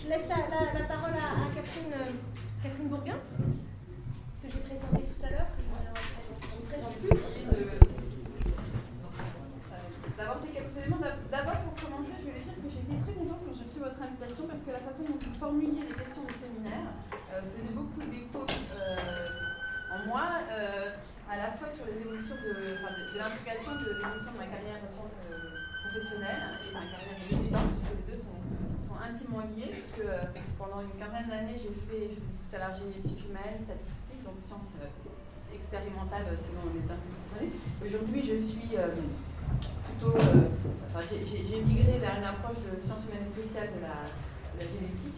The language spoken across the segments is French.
Je laisse la parole à Catherine Bourguin, que j'ai présentée tout à l'heure, que je ne présente plus. D'apporter quelques éléments. D'abord, pour commencer, je voulais dire que j'étais très contente quand j'ai reçu votre invitation parce que la façon dont vous formuliez les questions du séminaire faisait beaucoup d'écho en moi, à la fois sur les évolutions de l'implication de l'évolution de ma carrière professionnelle et ma carrière militante, puisque les deux sont intimement liés, puisque pendant une quinzaine d'années, j'ai fait, je vous disais tout à l'heure, génétique humaine, statistique, donc sciences expérimentales selon les termes que vous comprenez. Aujourd'hui, je suis plutôt, j'ai migré vers une approche de sciences humaines et sociales de la génétique.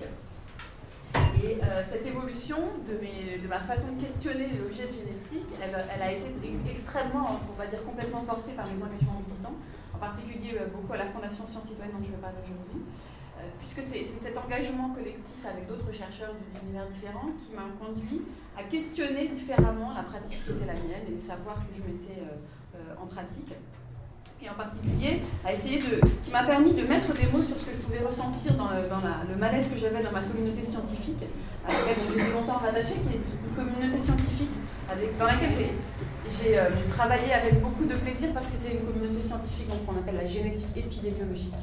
Et cette évolution de ma façon de questionner l'objet génétique, elle a été extrêmement, on va dire complètement portée par mes engagements militants, en particulier beaucoup à la Fondation Sciences Citoyennes dont je vais parler aujourd'hui, puisque c'est cet engagement collectif avec d'autres chercheurs d'univers différents qui m'a conduit à questionner différemment la pratique qui était la mienne et les savoirs que je mettais en pratique. Et en particulier, qui m'a permis de mettre des mots sur ce que je pouvais ressentir dans le malaise que j'avais dans ma communauté scientifique, à laquelle j'étais longtemps rattachée, qui est une communauté scientifique dans laquelle j'ai travaillé avec beaucoup de plaisir parce que c'est une communauté scientifique qu'on appelle la génétique épidémiologique,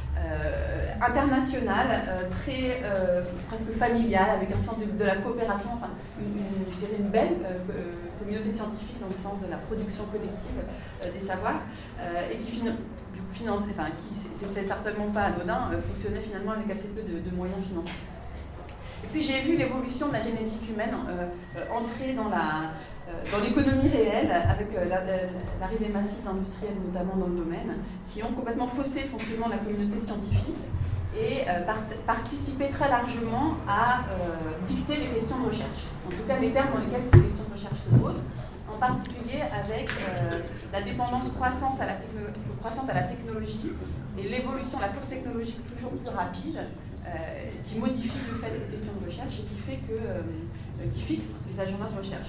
internationale, très presque familiale, avec un sens de la coopération, enfin, je dirais une belle communauté scientifique dans le sens de la production collective des savoirs, et qui finance, enfin, c'est certainement pas anodin, fonctionnait finalement avec assez peu de moyens financiers. Et puis j'ai vu l'évolution de la génétique humaine entrer dans l'économie réelle, avec l'arrivée massive d'industriels, notamment dans le domaine, qui ont complètement faussé le fonctionnement de la communauté scientifique et participé très largement à dicter les questions de recherche. En tout cas, les termes dans lesquels ces questions de recherche se posent, en particulier avec la dépendance croissante à la technologie et l'évolution, la course technologique toujours plus rapide, qui modifie le fait des questions de recherche et qui fait qui fixe les agendas de recherche.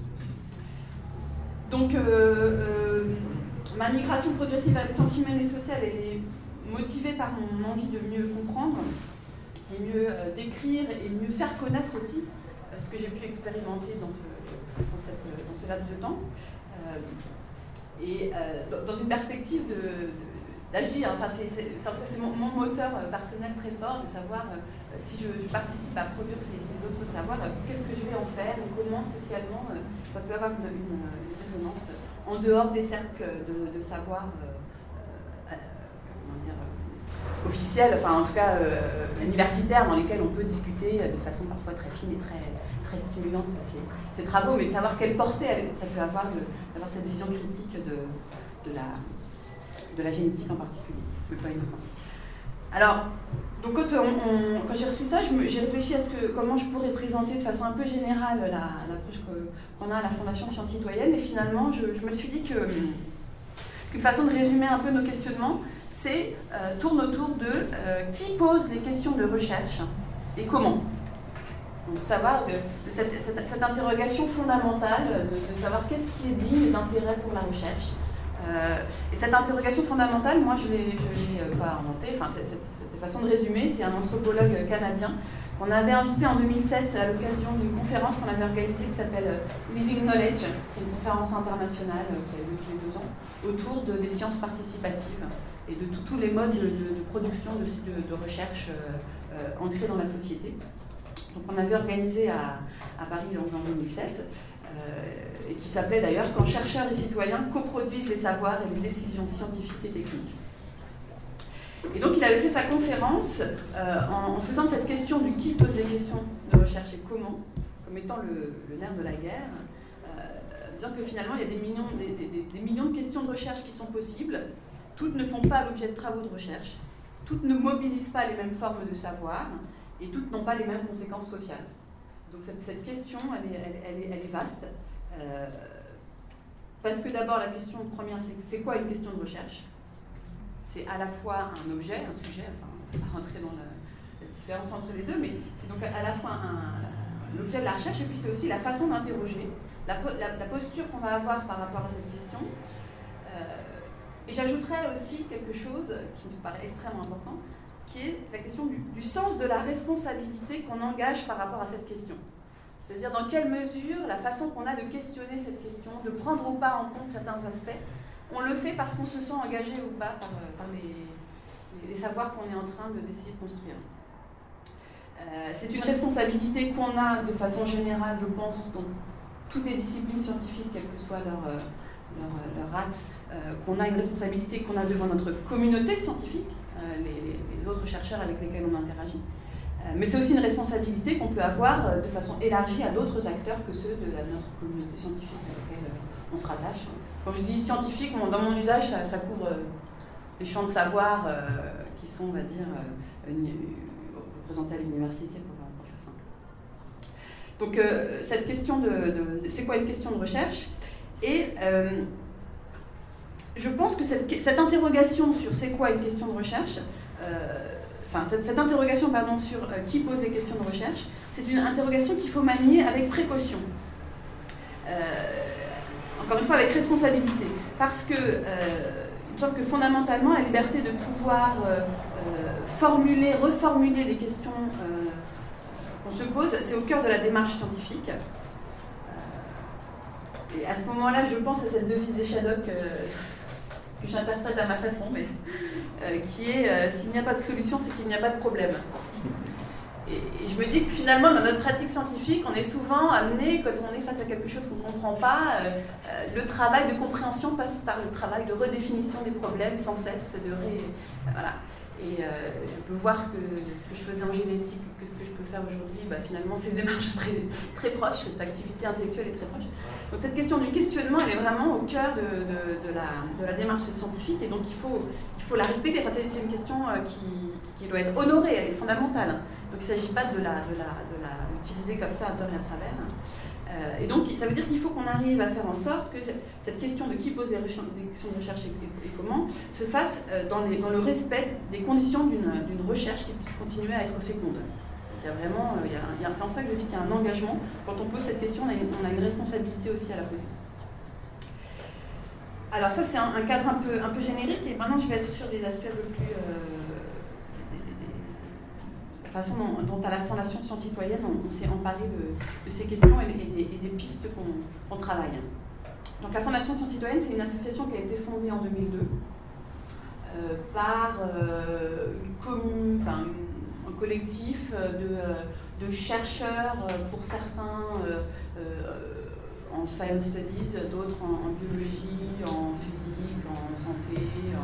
Donc, ma migration progressive vers les sciences humaines et sociales, elle est motivée par mon envie de mieux comprendre, et mieux décrire et mieux faire connaître aussi ce que j'ai pu expérimenter dans ce laps de temps, et dans une perspective d'agir. Enfin, c'est mon moteur personnel très fort de savoir si je participe à produire ces autres savoirs, qu'est-ce que je vais en faire et comment socialement ça peut avoir une résonance en dehors des cercles de savoir officiels, enfin en tout cas universitaires, dans lesquels on peut discuter de façon parfois très fine et très stimulante ces travaux, mais de savoir quelle portée ça peut avoir d'avoir cette vision critique de la génétique en particulier, mais pas uniquement. Alors, donc quand j'ai reçu ça, j'ai réfléchi à comment je pourrais présenter de façon un peu générale l'approche qu'on a à la Fondation Sciences Citoyennes, et finalement, je me suis dit qu'une façon de résumer un peu nos questionnements, tourne autour de qui pose les questions de recherche et comment. Donc, savoir de cette interrogation fondamentale, de savoir qu'est-ce qui est digne d'intérêt pour la recherche. Et cette interrogation fondamentale, moi je l'ai pas inventée, enfin, cette façon de résumer, c'est un anthropologue canadien qu'on avait invité en 2007 à l'occasion d'une conférence qu'on avait organisée qui s'appelle Living Knowledge, qui est une conférence internationale qui a eu lieu tous les 2 ans, autour des sciences participatives et de tous les modes de production de recherche ancrés dans la société. Donc on avait organisé à Paris en 2007, et qui s'appelait d'ailleurs « Quand chercheurs et citoyens coproduisent les savoirs et les décisions scientifiques et techniques ». Et donc il avait fait sa conférence en faisant de cette question du qui pose des questions de recherche et comment, comme étant le nerf de la guerre, disant que finalement il y a des millions de questions de recherche qui sont possibles, toutes ne font pas l'objet de travaux de recherche, toutes ne mobilisent pas les mêmes formes de savoir, et toutes n'ont pas les mêmes conséquences sociales. Donc cette question, elle est vaste, parce que d'abord la question première, c'est quoi une question de recherche? C'est à la fois un objet, un sujet, enfin on ne va pas rentrer dans la différence entre les deux, mais c'est donc à la fois l'objet de la recherche, et puis c'est aussi la façon d'interroger, la posture qu'on va avoir par rapport à cette question. Et j'ajouterais aussi quelque chose qui me paraît extrêmement important, qui est la question du sens de la responsabilité qu'on engage par rapport à cette question. C'est-à-dire dans quelle mesure la façon qu'on a de questionner cette question, de prendre ou pas en compte certains aspects, on le fait parce qu'on se sent engagé ou pas par les savoirs qu'on est en train d'essayer de construire. C'est une responsabilité qu'on a de façon générale, je pense, dans toutes les disciplines scientifiques, quel que soit leur axe, qu'on a une responsabilité qu'on a devant notre communauté scientifique, les autres chercheurs avec lesquels on interagit. Mais c'est aussi une responsabilité qu'on peut avoir de façon élargie à d'autres acteurs que ceux de notre communauté scientifique à laquelle on se rattache. Quand je dis scientifique, dans mon usage, ça couvre les champs de savoir qui sont, on va dire, représentés à l'université, pour faire simple. Donc, cette question c'est quoi une question de recherche? Et je pense que cette interrogation sur c'est quoi une question de recherche, cette interrogation sur qui pose les questions de recherche, c'est une interrogation qu'il faut manier avec précaution. Encore une fois, avec responsabilité. Parce que, il me semble que fondamentalement, la liberté de pouvoir reformuler les questions qu'on se pose, c'est au cœur de la démarche scientifique. Et à ce moment-là, je pense à cette devise des Shadocks que j'interprète à ma façon, mais qui est s'il n'y a pas de solution, c'est qu'il n'y a pas de problème. Et je me dis que finalement, dans notre pratique scientifique, on est souvent amené, quand on est face à quelque chose qu'on ne comprend pas, le travail de compréhension passe par le travail de redéfinition des problèmes sans cesse, voilà. Et je peux voir que ce que je faisais en génétique, que ce que je peux faire aujourd'hui, finalement, c'est une démarche très, très proche, cette activité intellectuelle est très proche. Donc cette question du questionnement, elle est vraiment au cœur de la démarche scientifique, et donc il faut la respecter. Enfin, c'est une question qui doit être honorée, elle est fondamentale. Donc il ne s'agit pas de l'utiliser comme ça à tort et à travers. Et donc ça veut dire qu'il faut qu'on arrive à faire en sorte que cette question de qui pose les questions de recherche et comment se fasse dans le respect des conditions d'une recherche qui puisse continuer à être féconde. Donc il y a vraiment, c'est en ça que je dis qu'il y a un engagement. Quand on pose cette question, on a une responsabilité aussi à la poser. Alors ça c'est un cadre un peu générique, et maintenant je vais être sur des aspects un peu plus... la façon dont à la Fondation Sciences Citoyennes on s'est emparé de ces questions et des pistes qu'on travaille. Donc la Fondation Sciences Citoyennes, c'est une association qui a été fondée en 2002 par un collectif de chercheurs, pour certains en science studies, d'autres en biologie, en physique, en santé,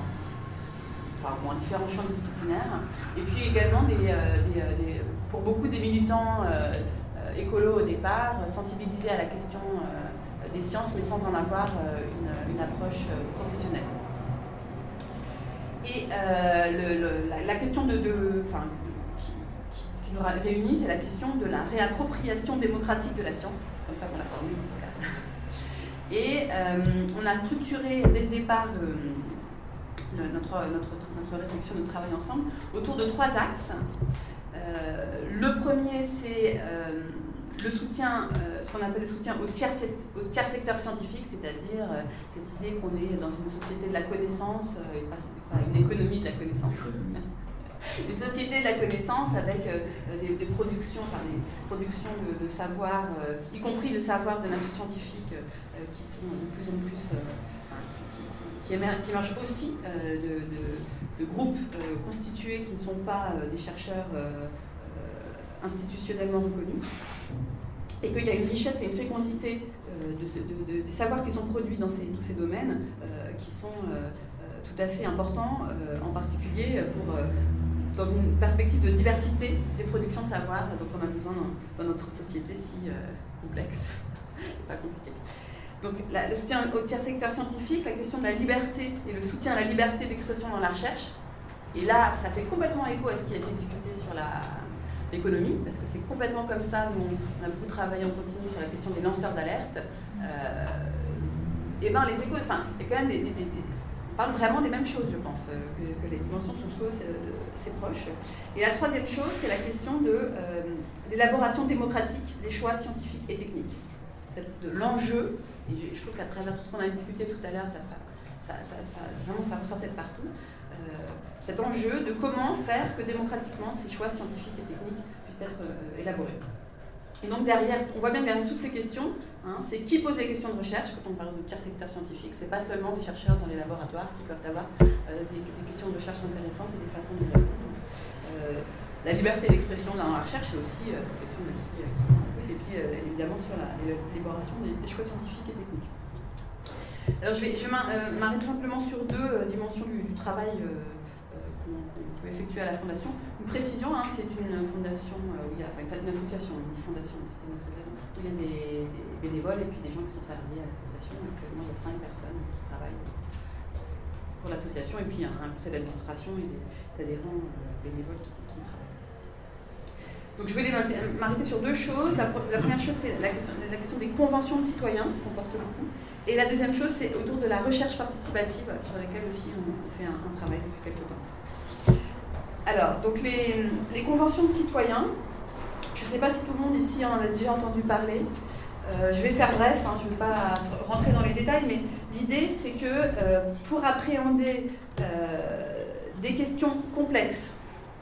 en différents champs disciplinaires, et puis également pour beaucoup des militants écolos au départ, sensibilisés à la question des sciences, mais sans en avoir une approche professionnelle. Et la question qui nous réunit, c'est la question de la réappropriation démocratique de la science, c'est comme ça qu'on l'a formulé en tout cas. Et on a structuré dès le départ notre réflexion, notre travail ensemble, autour de 3 axes. Le premier, c'est le soutien, ce qu'on appelle le soutien au tiers secteur scientifique, c'est-à-dire cette idée qu'on est dans une société de la connaissance, et pas une économie de la connaissance. Des sociétés de la connaissance avec des productions, de savoir, y compris de savoir de nature scientifique, qui sont de plus en plus... qui émergent aussi de groupes constitués qui ne sont pas des chercheurs institutionnellement reconnus, et qu'il y a une richesse et une fécondité des savoirs qui sont produits dans tous ces domaines qui sont tout à fait importants, en particulier dans une perspective de diversité des productions de savoir dont on a besoin dans notre société si complexe et pas compliquée. Donc le soutien au tiers secteur scientifique, la question de la liberté et le soutien à la liberté d'expression dans la recherche. Et là, ça fait complètement écho à ce qui a été discuté sur l'économie, parce que c'est complètement comme ça, nous on a beaucoup travaillé en continu sur la question des lanceurs d'alerte. Et ben les échos, il y a quand même on parle vraiment des mêmes choses, je pense, que les dimensions sont assez proches. Et la troisième chose, c'est la question de l'élaboration démocratique des choix scientifiques et techniques. De l'enjeu, et je trouve qu'à travers tout ce qu'on a discuté tout à l'heure, vraiment ça ressortait de partout, cet enjeu de comment faire que démocratiquement ces choix scientifiques et techniques puissent être élaborés. Et donc derrière, on voit bien que derrière toutes ces questions, c'est qui pose les questions de recherche. Quand on parle de tiers secteur scientifique, c'est pas seulement des chercheurs dans les laboratoires qui peuvent avoir des questions de recherche intéressantes et des façons d'y répondre. La liberté d'expression dans la recherche, c'est aussi une question de qui et puis évidemment sur l'élaboration des choix scientifiques et techniques. Alors je vais m'arrêter simplement sur deux dimensions du travail qu'on peut effectuer à la Fondation. Une précision, c'est une fondation où il y a, une association, une fondation, c'est une association où il y a des bénévoles et puis des gens qui sont salariés à l'association. Actuellement, il y a 5 personnes qui travaillent pour l'association et puis un conseil d'administration et des adhérents bénévoles qui travaillent. Donc je vais m'arrêter sur deux choses. La première chose, c'est la question des conventions de citoyens, qu'on porte beaucoup. Et la deuxième chose, c'est autour de la recherche participative, sur laquelle aussi on fait un travail depuis quelques temps. Alors, donc les conventions de citoyens, je ne sais pas si tout le monde ici en a déjà entendu parler. Je vais faire bref, je ne vais pas rentrer dans les détails, mais l'idée, c'est que pour appréhender des questions complexes,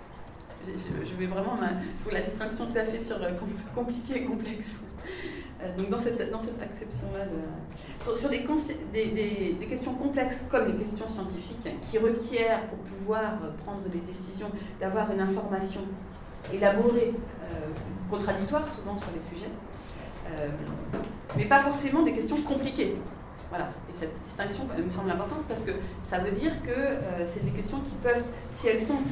je vais vraiment pour la distinction tout à fait sur compliqué et complexe. Donc dans cette acception-là, sur des questions complexes comme les questions scientifiques qui requièrent pour pouvoir prendre des décisions, d'avoir une information élaborée, contradictoire souvent sur les sujets, mais pas forcément des questions compliquées. Voilà. Et cette distinction elle me semble importante parce que ça veut dire que c'est des questions qui peuvent, si elles sont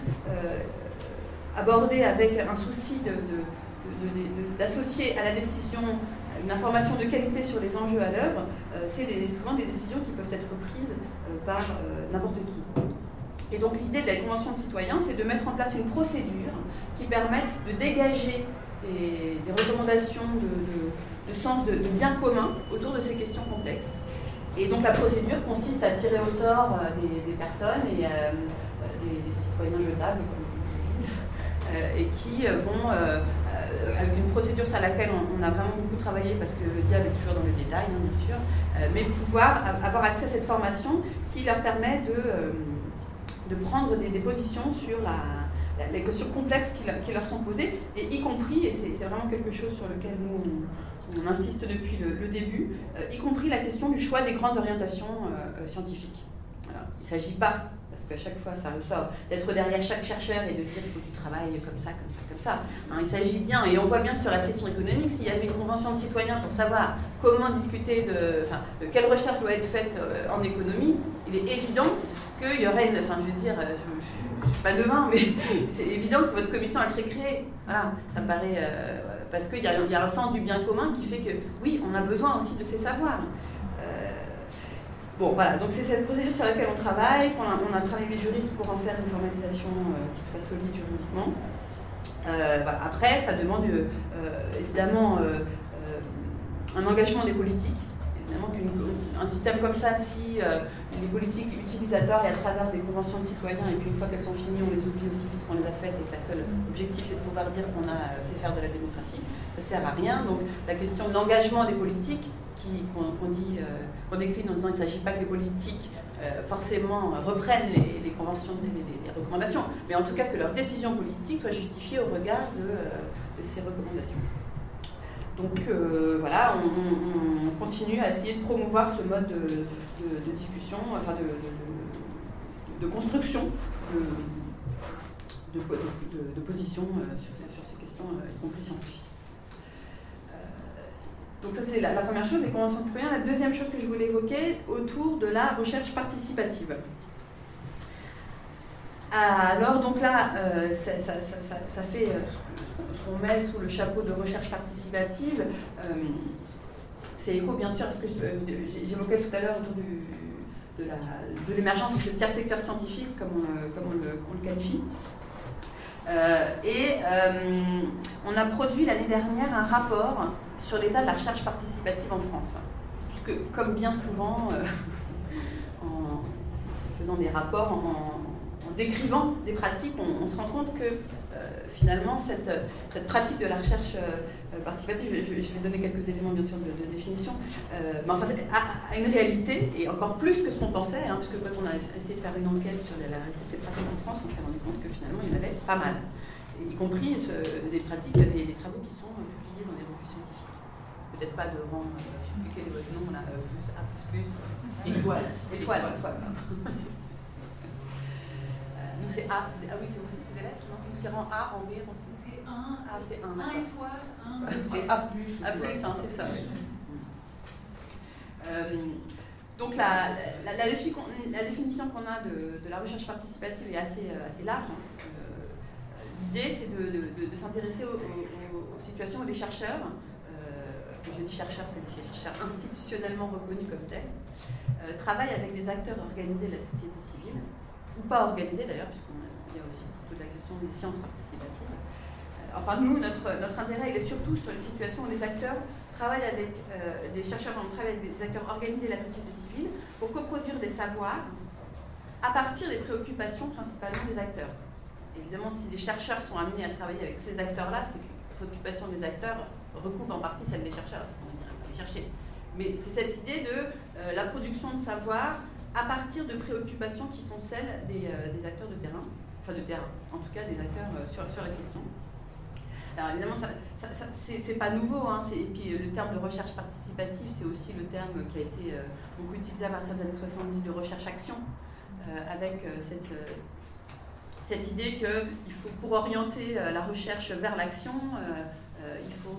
abordées avec un souci d'associer à la décision une information de qualité sur les enjeux à l'œuvre, c'est souvent des décisions qui peuvent être prises par n'importe qui. Et donc l'idée de la Convention de citoyens, c'est de mettre en place une procédure qui permette de dégager des recommandations de sens de bien commun autour de ces questions complexes. Et donc la procédure consiste à tirer au sort des personnes et des citoyens jetables, et qui vont, avec une procédure sur laquelle on a vraiment beaucoup travaillé, parce que le diable est toujours dans les détails, bien sûr, mais pouvoir avoir accès à cette formation qui leur permet de prendre des positions sur les questions complexes qui leur sont posées, et y compris, et c'est vraiment quelque chose sur lequel nous on insiste depuis le début, y compris la question du choix des grandes orientations scientifiques. Alors, il ne s'agit pas, parce qu'à chaque fois ça ressort, d'être derrière chaque chercheur et de dire qu'il faut que tu travailles comme ça, comme ça, comme ça. Il s'agit bien, et on voit bien sur la question économique, s'il y avait une convention de citoyens pour savoir comment discuter de quelle recherche doit être faite en économie, il est évident qu'il y aurait je ne suis pas devin, mais c'est évident que votre commission elle serait créée. Voilà, ça me paraît, parce qu'il y a un sens du bien commun qui fait que, oui, on a besoin aussi de ces savoirs. Bon, voilà, donc c'est cette procédure sur laquelle on travaille. On a travaillé avec les juristes pour en faire une formalisation qui soit solide juridiquement. Après, ça demande évidemment un engagement des politiques. Évidemment qu'un système comme ça, si les politiques utilisateurs et à travers des conventions de citoyens, et puis une fois qu'elles sont finies, on les oublie aussi vite qu'on les a faites et que le seul objectif c'est de pouvoir dire qu'on a fait faire de la démocratie, ça ne sert à rien. Donc la question d'engagement des politiques, qu'on décline en disant qu'il ne s'agit pas que les politiques forcément reprennent les conventions et les recommandations, mais en tout cas que leur décision politique soit justifiée au regard de ces recommandations. Donc voilà, on continue à essayer de promouvoir ce mode de discussion, enfin de construction de position sur ces questions, y compris scientifiques. Donc ça c'est la première chose, les conventions de citoyens. La deuxième chose que je voulais évoquer, autour de la recherche participative. Alors donc là, ça fait ce qu'on met sous le chapeau de recherche participative, fait écho bien sûr à ce que j'évoquais tout à l'heure autour de l'émergence de ce tiers secteur scientifique, comme on le qualifie. On a produit l'année dernière un rapport sur l'état de la recherche participative en France. Puisque, comme bien souvent, en faisant des rapports, en décrivant des pratiques, on se rend compte que finalement, cette pratique de la recherche participative, je vais donner quelques éléments bien sûr de définition, mais enfin, a une réalité, et encore plus que ce qu'on pensait, hein, puisque quand on a essayé de faire une enquête sur la réalité de ces pratiques en France, on s'est rendu compte que finalement il y en avait pas mal, y compris des pratiques, des travaux qui sont publiés dans des revues scientifiques. Peut-être pas de rang, je ne sais plus quel est votre nom, là, étoile. Nous c'est A, ah oui, c'est aussi c'est des lettres, non? Nous c'est rang A, rang B, rang C. C'est 1, Ah, c'est 1 étoile, 1. C'est A+. A+, hein, c'est ça. Oui. Donc la définition qu'on a de la recherche participative est assez large. L'idée c'est de s'intéresser aux situations où des chercheurs, je dis chercheurs, c'est des chercheurs institutionnellement reconnus comme tels, travaillent avec des acteurs organisés de la société civile, ou pas organisés d'ailleurs, puisqu'il y a aussi toute la question des sciences participatives. Enfin, nous, notre intérêt, il est surtout sur les situations où les acteurs travaillent avec des chercheurs, on travaille avec des acteurs organisés de la société civile pour coproduire des savoirs à partir des préoccupations principalement des acteurs. Évidemment, si les chercheurs sont amenés à travailler avec ces acteurs-là, c'est que les préoccupations des acteurs recoupent en partie celles des chercheurs, c'est ce qu'on va dire, on va les chercher. Mais c'est cette idée de la production de savoir à partir de préoccupations qui sont celles des acteurs de terrain, enfin de terrain, en tout cas des acteurs sur la question. Alors évidemment, c'est pas nouveau, hein, et puis le terme de recherche participative, c'est aussi le terme qui a été beaucoup utilisé à partir des années 70 de recherche-action, avec cette idée qu'il faut, pour orienter la recherche vers l'action, il faut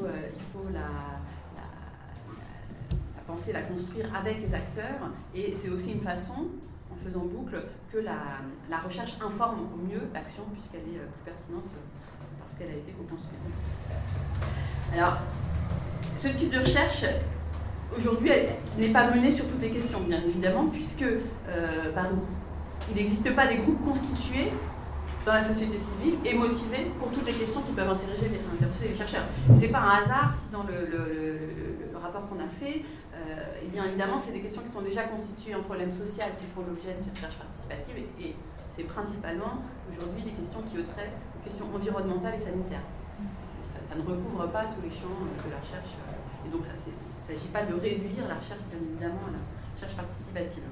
la penser, la construire avec les acteurs, et c'est aussi une façon, en faisant boucle, que la recherche informe au mieux l'action, puisqu'elle est plus pertinente parce qu'elle a été co-construite. Alors, ce type de recherche, aujourd'hui, n'est pas menée sur toutes les questions, bien évidemment, puisque il n'existe pas des groupes constitués dans la société civile et motivés pour toutes les questions qui peuvent intéresser les chercheurs. Ce n'est pas un hasard si dans le rapport qu'on a fait, eh bien évidemment, c'est des questions qui sont déjà constituées en problème social qui font l'objet de cette recherche participative, et c'est principalement aujourd'hui des questions qui ôteraient aux questions environnementales et sanitaires. Ça ne recouvre pas tous les champs de la recherche, et donc il ne s'agit pas de réduire la recherche, bien évidemment, à la recherche participative.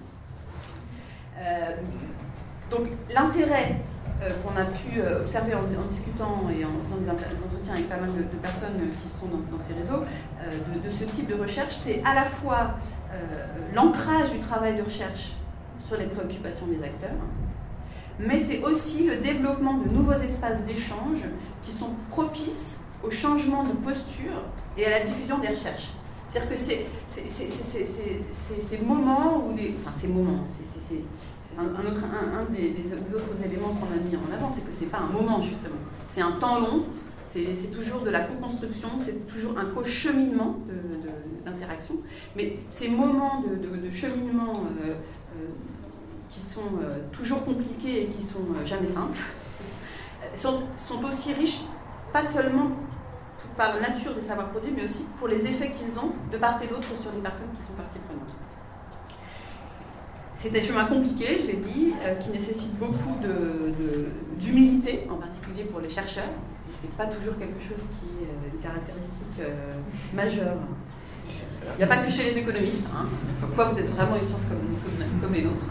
Donc l'intérêt qu'on a pu observer en discutant et en faisant des entretiens avec pas mal de personnes qui sont dans ces réseaux, de ce type de recherche, c'est à la fois l'ancrage du travail de recherche sur les préoccupations des acteurs, mais c'est aussi le développement de nouveaux espaces d'échange qui sont propices au changement de posture et à la diffusion des recherches. C'est-à-dire que ces moments où c'est un des autres éléments qu'on a mis en avant, c'est que c'est pas un moment justement, c'est un temps long, c'est toujours de la co-construction, c'est toujours un co-cheminement d'interaction, mais ces moments de cheminement qui sont toujours compliqués et qui sont jamais simples, sont aussi riches, pas seulement par la nature des savoirs produits, mais aussi pour les effets qu'ils ont de part et d'autre sur les personnes qui sont parties prenantes. C'est des chemins compliqués, je l'ai dit, qui nécessitent beaucoup d'humilité, en particulier pour les chercheurs. Ce n'est pas toujours quelque chose qui est une caractéristique majeure. Il n'y a pas que chez les économistes, hein. Pourquoi vous êtes vraiment une science comme les nôtres.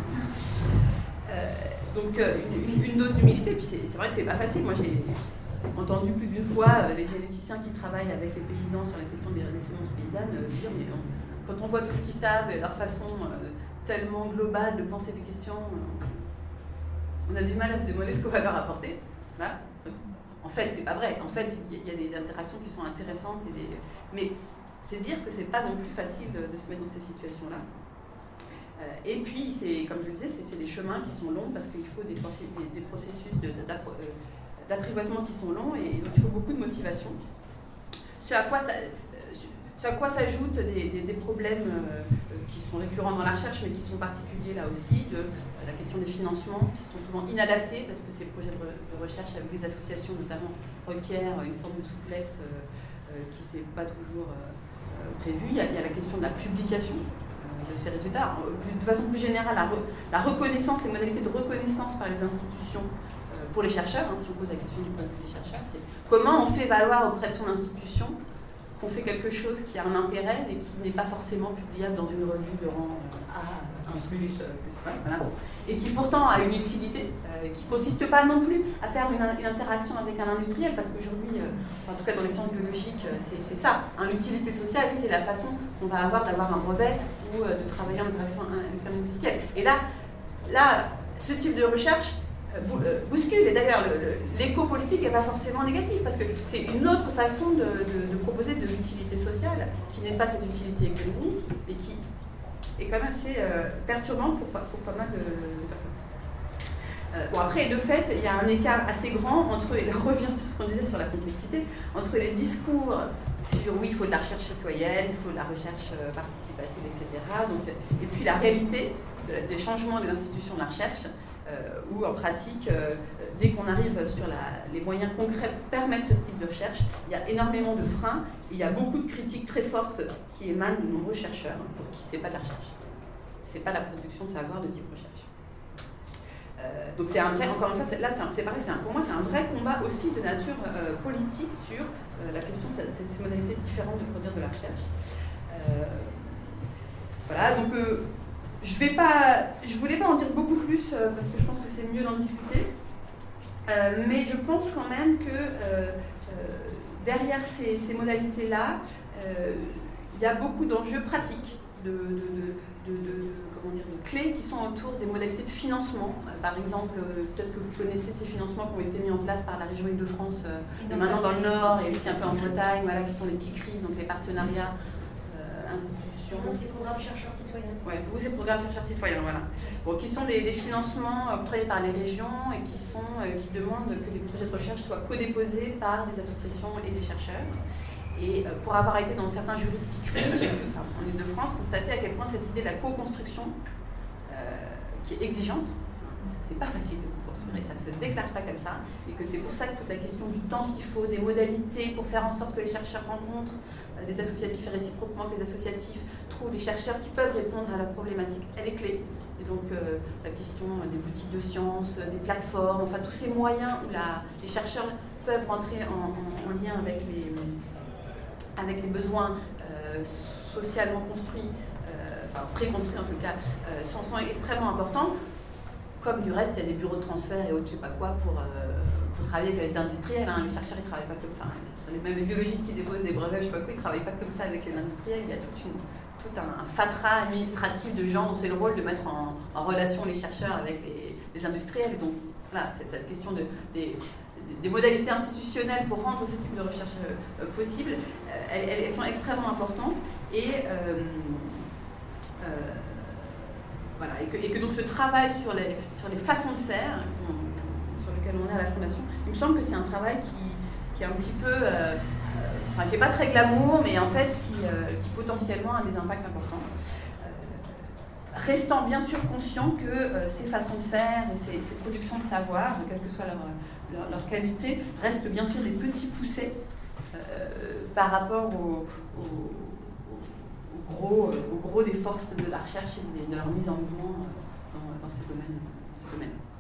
Donc une dose d'humilité, puis c'est vrai que c'est pas facile. Moi j'ai entendu plus d'une fois les généticiens qui travaillent avec les paysans sur la question des semences paysannes dire mais quand on voit tout ce qu'ils savent et leur façon tellement globale de penser des questions, on a du mal à se demander ce qu'on va leur apporter. Là. En fait, c'est pas vrai. En fait, il y a des interactions qui sont intéressantes, mais c'est dire que c'est pas non plus facile de se mettre dans ces situations-là. Et puis, comme je le disais, c'est des chemins qui sont longs parce qu'il faut des processus d'apprivoisement qui sont longs, et donc il faut beaucoup de motivation. Ce à quoi s'ajoutent des problèmes qui sont récurrents dans la recherche, mais qui sont particuliers là aussi, de la question des financements, qui sont souvent inadaptés, parce que ces projets de recherche avec des associations notamment requièrent une forme de souplesse qui n'est pas toujours prévue. Il y a la question de la publication de ces résultats. De façon plus générale, la reconnaissance, les modalités de reconnaissance par les institutions pour les chercheurs, hein, si on pose la question du point de vue des chercheurs, c'est comment on fait valoir auprès de son institution qu'on fait quelque chose qui a un intérêt mais qui n'est pas forcément publiable dans une revue de rang A, voilà, et qui pourtant a une utilité, qui ne consiste pas non plus à faire une interaction avec un industriel, parce qu'aujourd'hui, en tout cas dans les sciences biologiques, c'est ça, hein, l'utilité sociale, c'est la façon qu'on va avoir d'avoir un brevet ou de travailler en interaction avec un industriel. Et là, ce type de recherche bouscule, et d'ailleurs l'éco-politique n'est pas forcément négative, parce que c'est une autre façon de proposer de l'utilité sociale, qui n'est pas cette utilité économique, et qui est quand même assez perturbante pour pas mal de personnes. Bon, après, de fait, il y a un écart assez grand entre, et là on revient sur ce qu'on disait sur la complexité, entre les discours sur oui, il faut de la recherche citoyenne, il faut de la recherche participative, etc., donc, et puis la réalité des changements des institutions de la recherche, où en pratique, dès qu'on arrive sur les moyens concrets pour permettre ce type de recherche, il y a énormément de freins, et il y a beaucoup de critiques très fortes qui émanent de nombreux chercheurs pour qui ce n'est pas de la recherche. Ce n'est pas la production de savoir de type recherche. Donc c'est un vrai, encore une fois, là c'est pareil, pour moi c'est un vrai combat aussi de nature politique sur la question de ces modalités différentes de produire de la recherche. Voilà, donc je voulais pas en dire beaucoup plus parce que je pense que c'est mieux d'en discuter, mais je pense quand même que derrière ces modalités-là, il y a beaucoup d'enjeux pratiques, de clés qui sont autour des modalités de financement. Par exemple, peut-être que vous connaissez ces financements qui ont été mis en place par la région Île-de-France, maintenant dans le Nord et aussi un peu en Bretagne, voilà, qui sont les petits CRI, donc les partenariats institutions. C'est programme chercheurs citoyens. Oui, vous, c'est programme chercheurs citoyens, voilà. Bon, qui sont des financements octroyés par les régions et qui demandent que les projets de recherche soient co-déposés par des associations et des chercheurs. Et pour avoir été dans certains jurys de PICRI, j'ai pu, en Ile-de-France, constater à quel point cette idée de la co-construction, qui est exigeante, parce que c'est pas facile de co-construire et ça se déclare pas comme ça, et que c'est pour ça que toute la question du temps qu'il faut, des modalités pour faire en sorte que les chercheurs rencontrent des associatifs et réciproquement que les associatifs trouvent des chercheurs qui peuvent répondre à la problématique, elle est clé. Et donc la question des boutiques de sciences, des plateformes, enfin tous ces moyens où les chercheurs peuvent rentrer en lien avec les besoins socialement construits, enfin préconstruits en tout cas, sont extrêmement importants. Comme du reste, il y a des bureaux de transfert et autres, je sais pas quoi, pour travailler avec les industriels. Hein. Les chercheurs, ils travaillent pas comme ça. Même les biologistes qui déposent des brevets, je sais pas quoi, ils travaillent pas comme ça avec les industriels. Il y a tout un fatras administratif de gens où c'est le rôle de mettre en relation les chercheurs avec les industriels. Donc voilà, cette question des modalités institutionnelles pour rendre ce type de recherche possible, elles sont extrêmement importantes et voilà, et que donc ce travail sur les façons de faire sur lequel on est à la Fondation, il me semble que c'est un travail qui est un petit peu, enfin qui n'est pas très glamour, mais en fait qui potentiellement a des impacts importants. Restant bien sûr conscient que ces façons de faire et ces productions de savoir, quelle que soit leur qualité, restent bien sûr des petits poussés par rapport au gros des forces de la recherche et de leur mise en mouvement dans ces domaines.